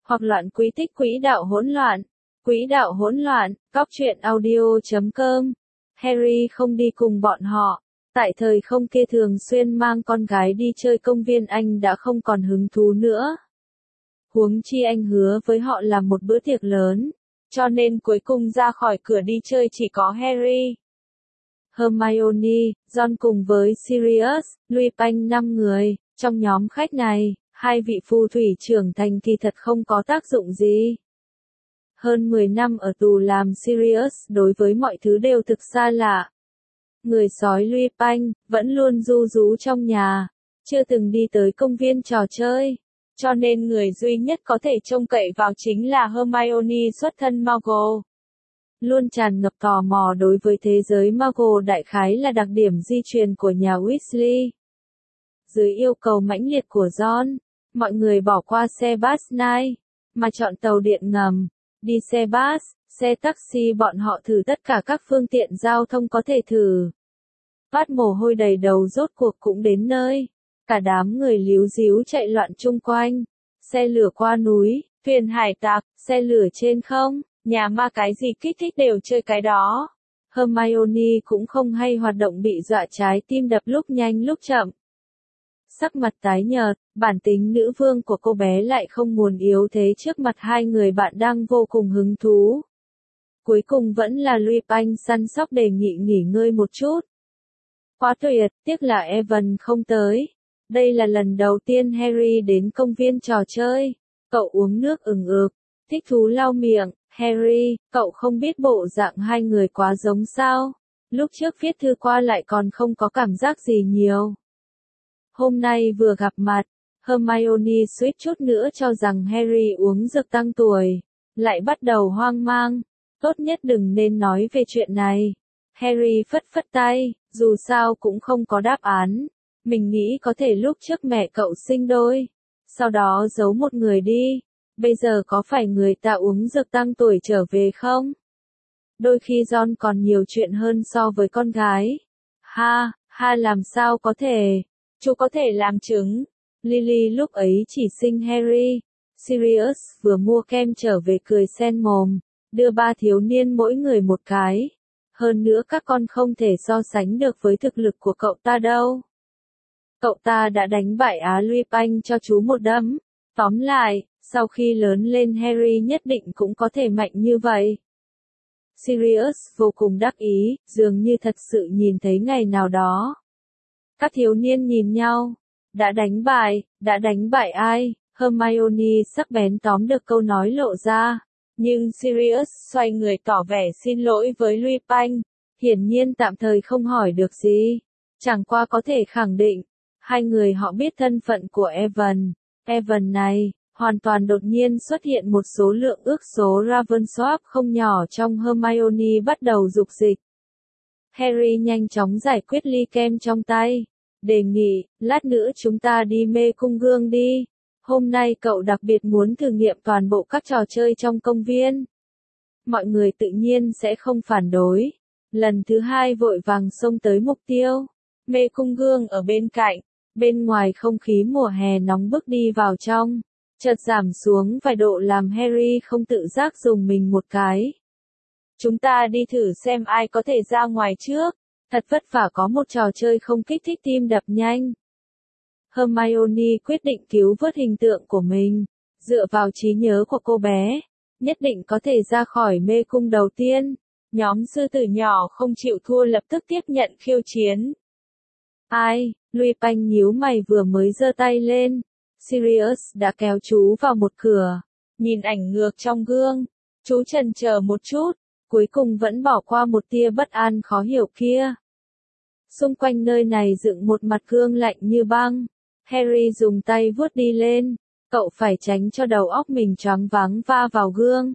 hoặc loạn quỹ tích quỹ đạo hỗn loạn. Quỹ đạo hỗn loạn, Cóc truyện audio.com. Harry không đi cùng bọn họ. Tại thời không kia thường xuyên mang con gái đi chơi công viên, anh đã không còn hứng thú nữa. Huống chi anh hứa với họ làm một bữa tiệc lớn, cho nên cuối cùng ra khỏi cửa đi chơi chỉ có Harry, Hermione, Ron cùng với Sirius, Lupin 5 người. Trong nhóm khách này, hai vị phù thủy trưởng thành thì thật không có tác dụng gì. Hơn 10 năm ở tù làm Sirius đối với mọi thứ đều thực xa lạ. Người sói Lupin vẫn luôn ru rú trong nhà, chưa từng đi tới công viên trò chơi, cho nên người duy nhất có thể trông cậy vào chính là Hermione xuất thân Muggle. Luôn tràn ngập tò mò đối với thế giới Muggle, đại khái là đặc điểm di truyền của nhà Weasley. Dưới yêu cầu mãnh liệt của Ron, mọi người bỏ qua xe bus night, mà chọn tàu điện ngầm. Đi xe bus, xe taxi, bọn họ thử tất cả các phương tiện giao thông có thể thử. Vắt mồ hôi đầy đầu rốt cuộc cũng đến nơi. Cả đám người líu ríu chạy loạn chung quanh. Xe lửa qua núi, thuyền hải tặc, xe lửa trên không, nhà ma, cái gì kích thích đều chơi cái đó. Hermione cũng không hay hoạt động bị dọa trái tim đập lúc nhanh lúc chậm. Sắc mặt tái nhợt, bản tính nữ vương của cô bé lại không muốn yếu thế trước mặt hai người bạn đang vô cùng hứng thú. Cuối cùng vẫn là Lupin săn sóc đề nghị nghỉ ngơi một chút. Quá tuyệt, tiếc là Evan không tới. Đây là lần đầu tiên Harry đến công viên trò chơi. Cậu uống nước ừng ực, thích thú lau miệng. Harry, cậu không biết bộ dạng hai người quá giống sao? Lúc trước viết thư qua lại còn không có cảm giác gì nhiều. Hôm nay vừa gặp mặt, Hermione suýt chút nữa cho rằng Harry uống dược tăng tuổi, lại bắt đầu hoang mang. Tốt nhất đừng nên nói về chuyện này. Harry phất phất tay, dù sao cũng không có đáp án. Mình nghĩ có thể lúc trước mẹ cậu sinh đôi, sau đó giấu một người đi. Bây giờ có phải người ta uống dược tăng tuổi trở về không? Đôi khi Ron còn nhiều chuyện hơn so với con gái. Ha, làm sao có thể? Chú có thể làm chứng. Lily lúc ấy chỉ sinh Harry. Sirius vừa mua kem trở về cười sen mồm, đưa ba thiếu niên mỗi người một cái. Hơn nữa các con không thể so sánh được với thực lực của cậu ta đâu. Cậu ta đã đánh bại Lupin cho chú một đấm. Tóm lại, sau khi lớn lên Harry nhất định cũng có thể mạnh như vậy. Sirius vô cùng đắc ý, dường như thật sự nhìn thấy ngày nào đó. Các thiếu niên nhìn nhau. Đã đánh bại ai? Hermione sắc bén tóm được câu nói lộ ra. Nhưng Sirius xoay người tỏ vẻ xin lỗi với Lupin. Hiển nhiên tạm thời không hỏi được gì. Chẳng qua có thể khẳng định, hai người họ biết thân phận của Evan. Evan này, hoàn toàn đột nhiên xuất hiện một số lượng ước số Ravensworth không nhỏ trong Hermione bắt đầu dục dịch. Harry nhanh chóng giải quyết ly kem trong tay. Đề nghị, lát nữa chúng ta đi mê cung gương đi. Hôm nay cậu đặc biệt muốn thử nghiệm toàn bộ các trò chơi trong công viên. Mọi người tự nhiên sẽ không phản đối. Lần thứ hai vội vàng xông tới mục tiêu. Mê cung gương ở bên cạnh. Bên ngoài không khí mùa hè nóng bức, đi vào trong, chợt giảm xuống vài độ làm Harry không tự giác dùng mình một cái. Chúng ta đi thử xem ai có thể ra ngoài trước. Thật vất vả có một trò chơi không kích thích tim đập nhanh. Hermione quyết định cứu vớt hình tượng của mình. Dựa vào trí nhớ của cô bé, nhất định có thể ra khỏi mê cung đầu tiên. Nhóm sư tử nhỏ không chịu thua lập tức tiếp nhận khiêu chiến. Ai? Lupin nhíu mày, vừa mới giơ tay lên. Sirius đã kéo chú vào một cửa. Nhìn ảnh ngược trong gương, chú chần chờ một chút, cuối cùng vẫn bỏ qua một tia bất an khó hiểu kia. Xung quanh nơi này dựng một mặt gương lạnh như băng. Harry dùng tay vuốt đi lên. Cậu phải tránh cho đầu óc mình choáng váng va vào gương.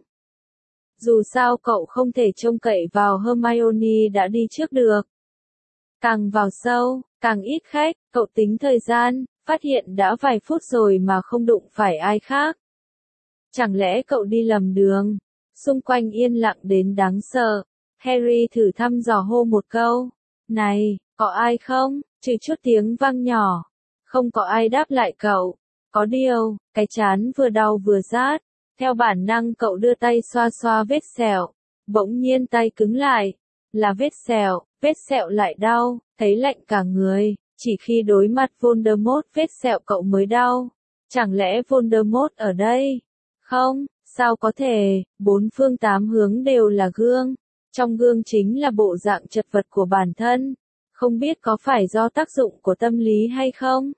Dù sao cậu không thể trông cậy vào Hermione đã đi trước được. Càng vào sâu, càng ít khách, cậu tính thời gian, phát hiện đã vài phút rồi mà không đụng phải ai khác. Chẳng lẽ cậu đi lầm đường? Xung quanh yên lặng đến đáng sợ. Harry thử thăm dò hô một câu. Này, có ai không? Trừ chút tiếng vang nhỏ. Không có ai đáp lại cậu. Có điều, cái trán vừa đau vừa rát. Theo bản năng cậu đưa tay xoa xoa vết sẹo. Bỗng nhiên tay cứng lại. Là vết sẹo lại đau, thấy lạnh cả người. Chỉ khi đối mặt Voldemort vết sẹo cậu mới đau. Chẳng lẽ Voldemort ở đây? Không, sao có thể, bốn phương tám hướng đều là gương. Trong gương chính là bộ dạng chật vật của bản thân. Không biết có phải do tác dụng của tâm lý hay không?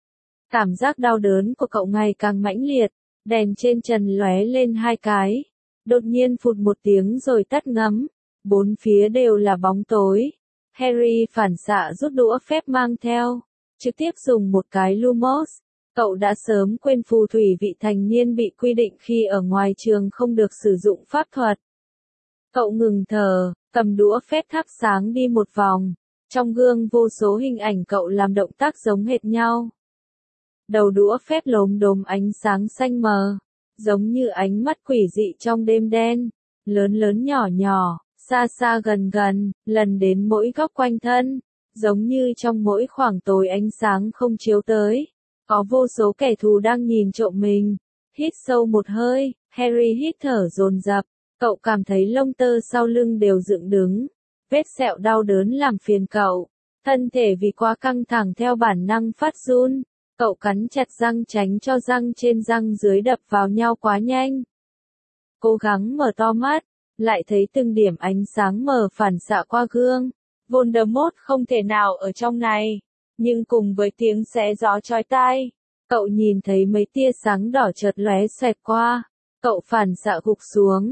Cảm giác đau đớn của cậu ngày càng mãnh liệt, đèn trên trần lóe lên hai cái. Đột nhiên phụt một tiếng rồi tắt ngấm. Bốn phía đều là bóng tối. Harry phản xạ rút đũa phép mang theo. Trực tiếp dùng một cái Lumos. Cậu đã sớm quên phù thủy vị thành niên bị quy định khi ở ngoài trường không được sử dụng pháp thuật. Cậu ngừng thở, cầm đũa phép thắp sáng đi một vòng. Trong gương vô số hình ảnh cậu làm động tác giống hệt nhau. Đầu đũa phép lốm đốm ánh sáng xanh mờ, giống như ánh mắt quỷ dị trong đêm đen, lớn lớn nhỏ nhỏ, xa xa gần gần, lần đến mỗi góc quanh thân, giống như trong mỗi khoảng tối ánh sáng không chiếu tới. Có vô số kẻ thù đang nhìn trộm mình. Hít sâu một hơi, Harry hít thở dồn dập, cậu cảm thấy lông tơ sau lưng đều dựng đứng. Vết sẹo đau đớn làm phiền cậu. Thân thể vì quá căng thẳng theo bản năng phát run. Cậu cắn chặt răng tránh cho răng trên răng dưới đập vào nhau quá nhanh. Cố gắng mở to mắt, lại thấy từng điểm ánh sáng mờ phản xạ qua gương. Voldemort không thể nào ở trong này. Nhưng cùng với tiếng xé gió chói tai, cậu nhìn thấy mấy tia sáng đỏ chợt lóe xoẹt qua. Cậu phản xạ gục xuống.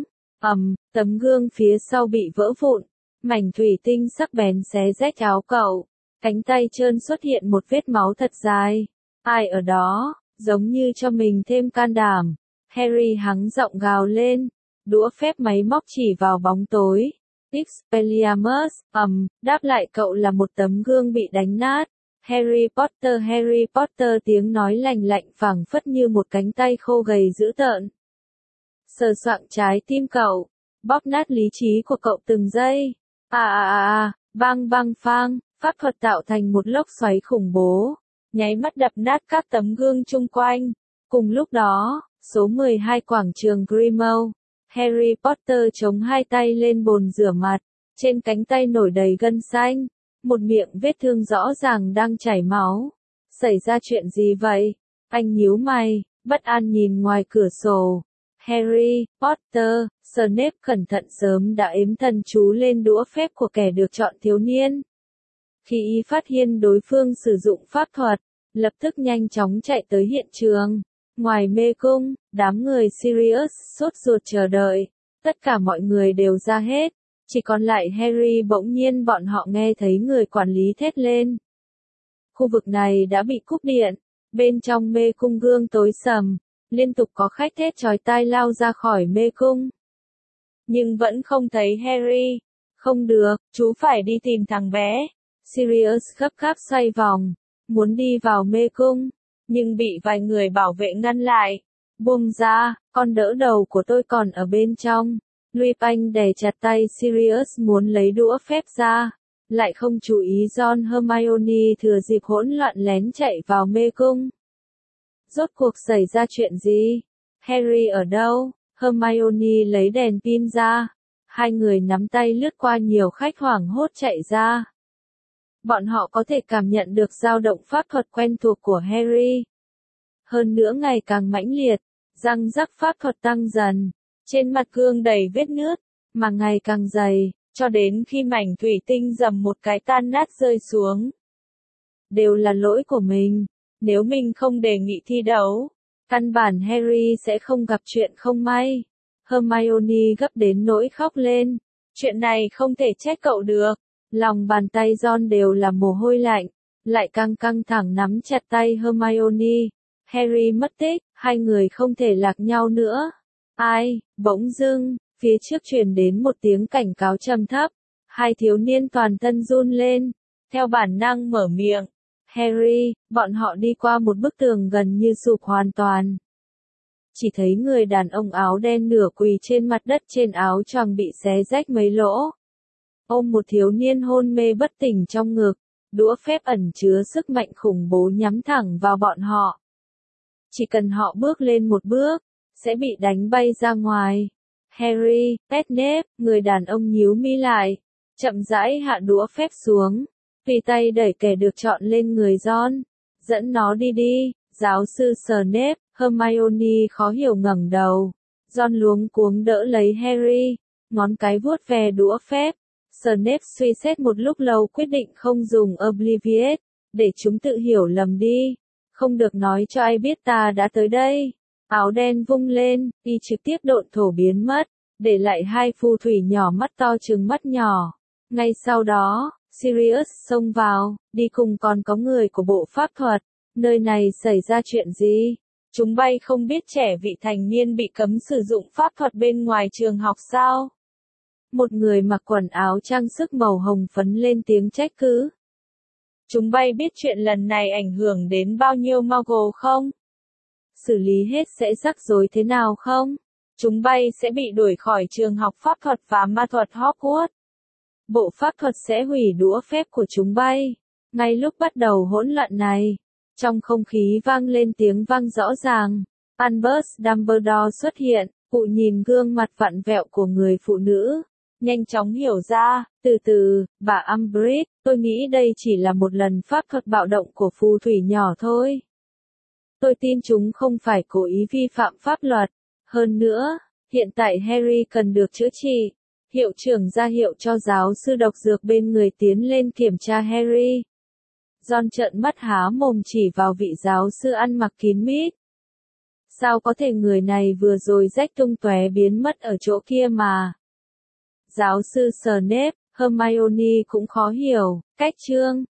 Tấm gương phía sau bị vỡ vụn. Mảnh thủy tinh sắc bén xé rách áo cậu. Cánh tay trơn xuất hiện một vết máu thật dài. Ai ở đó, giống như cho mình thêm can đảm. Harry hắng giọng gào lên. Đũa phép máy móc chỉ vào bóng tối. Expelliarmus, đáp lại cậu là một tấm gương bị đánh nát. Harry Potter tiếng nói lành lạnh phảng phất như một cánh tay khô gầy dữ tợn. Sờ soạng trái tim cậu, bóp nát lý trí của cậu từng giây. Bang bang phang, pháp thuật tạo thành một lốc xoáy khủng bố, nháy mắt đập nát các tấm gương chung quanh. Cùng lúc đó, số 12 quảng trường Grimmauld, Harry Potter chống hai tay lên bồn rửa mặt, trên cánh tay nổi đầy gân xanh, một miệng vết thương rõ ràng đang chảy máu. Xảy ra chuyện gì vậy? Anh nhíu mày, bất an nhìn ngoài cửa sổ. Harry Potter, Snape cẩn thận sớm đã ếm thần chú lên đũa phép của kẻ được chọn thiếu niên. Khi y phát hiện đối phương sử dụng pháp thuật, lập tức nhanh chóng chạy tới hiện trường. Ngoài mê cung, đám người Sirius sốt ruột chờ đợi. Tất cả mọi người đều ra hết. Chỉ còn lại Harry. Bỗng nhiên bọn họ nghe thấy người quản lý thét lên. Khu vực này đã bị cúp điện. Bên trong mê cung gương tối sầm. Liên tục có khách thét chói tai lao ra khỏi mê cung. Nhưng vẫn không thấy Harry. Không được, chú phải đi tìm thằng bé. Sirius gấp gáp xoay vòng. Muốn đi vào mê cung. Nhưng bị vài người bảo vệ ngăn lại. Buông ra, con đỡ đầu của tôi còn ở bên trong. Lupin đè chặt tay Sirius muốn lấy đũa phép ra. Lại không chú ý Ron Hermione thừa dịp hỗn loạn lén chạy vào mê cung. Rốt cuộc xảy ra chuyện gì? Harry ở đâu? Hermione lấy đèn pin ra. Hai người nắm tay lướt qua nhiều khách hoảng hốt chạy ra. Bọn họ có thể cảm nhận được dao động pháp thuật quen thuộc của Harry. Hơn nữa ngày càng mãnh liệt, răng rắc pháp thuật tăng dần. Trên mặt gương đầy vết nứt, mà ngày càng dày, cho đến khi mảnh thủy tinh rầm một cái tan nát rơi xuống. Đều là lỗi của mình. Nếu mình không đề nghị thi đấu, căn bản Harry sẽ không gặp chuyện không may. Hermione gấp đến nỗi khóc lên. Chuyện này không thể trách cậu được. Lòng bàn tay Ron đều là mồ hôi lạnh, lại căng căng thẳng nắm chặt tay Hermione. Harry mất tích, hai người không thể lạc nhau nữa. Bỗng dưng, phía trước truyền đến một tiếng cảnh cáo trầm thấp. Hai thiếu niên toàn thân run lên, theo bản năng mở miệng. Harry, bọn họ đi qua một bức tường gần như sụp hoàn toàn. Chỉ thấy người đàn ông áo đen nửa quỳ trên mặt đất, trên áo choàng bị xé rách mấy lỗ. Ôm một thiếu niên hôn mê bất tỉnh trong ngực, đũa phép ẩn chứa sức mạnh khủng bố nhắm thẳng vào bọn họ. Chỉ cần họ bước lên một bước, sẽ bị đánh bay ra ngoài. Harry, Snape, người đàn ông nhíu mi lại, chậm rãi hạ đũa phép xuống, tùy tay đẩy kẻ được chọn lên người Ron. Dẫn nó đi đi, giáo sư Snape. Hermione khó hiểu ngẩng đầu. Ron luống cuống đỡ lấy Harry, ngón cái vuốt ve đũa phép. Snape suy xét một lúc lâu quyết định không dùng Obliviate, để chúng tự hiểu lầm đi. Không được nói cho ai biết ta đã tới đây. Áo đen vung lên, y trực tiếp độn thổ biến mất, để lại hai phù thủy nhỏ mắt to trừng mắt nhỏ. Ngay sau đó, Sirius xông vào, đi cùng còn có người của bộ pháp thuật. Nơi này xảy ra chuyện gì? Chúng bay không biết trẻ vị thành niên bị cấm sử dụng pháp thuật bên ngoài trường học sao? Một người mặc quần áo trang sức màu hồng phấn lên tiếng trách cứ. Chúng bay biết chuyện lần này ảnh hưởng đến bao nhiêu Muggle không? Xử lý hết sẽ rắc rối thế nào không? Chúng bay sẽ bị đuổi khỏi trường học pháp thuật và ma thuật Hogwarts. Bộ pháp thuật sẽ hủy đũa phép của chúng bay. Ngay lúc bắt đầu hỗn loạn này, trong không khí vang lên tiếng vang rõ ràng. Albus Dumbledore xuất hiện, cụ nhìn gương mặt vặn vẹo của người phụ nữ. Nhanh chóng hiểu ra, từ từ, bà Umbridge, tôi nghĩ đây chỉ là một lần pháp thuật bạo động của phù thủy nhỏ thôi. Tôi tin chúng không phải cố ý vi phạm pháp luật. Hơn nữa, hiện tại Harry cần được chữa trị. Hiệu trưởng ra hiệu cho giáo sư độc dược bên người tiến lên kiểm tra Harry. Ron trợn mắt há mồm chỉ vào vị giáo sư ăn mặc kín mít. Sao có thể người này vừa rồi rách tung tóe biến mất ở chỗ kia mà? Giáo sư Snape, Hermione cũng khó hiểu, cách chương.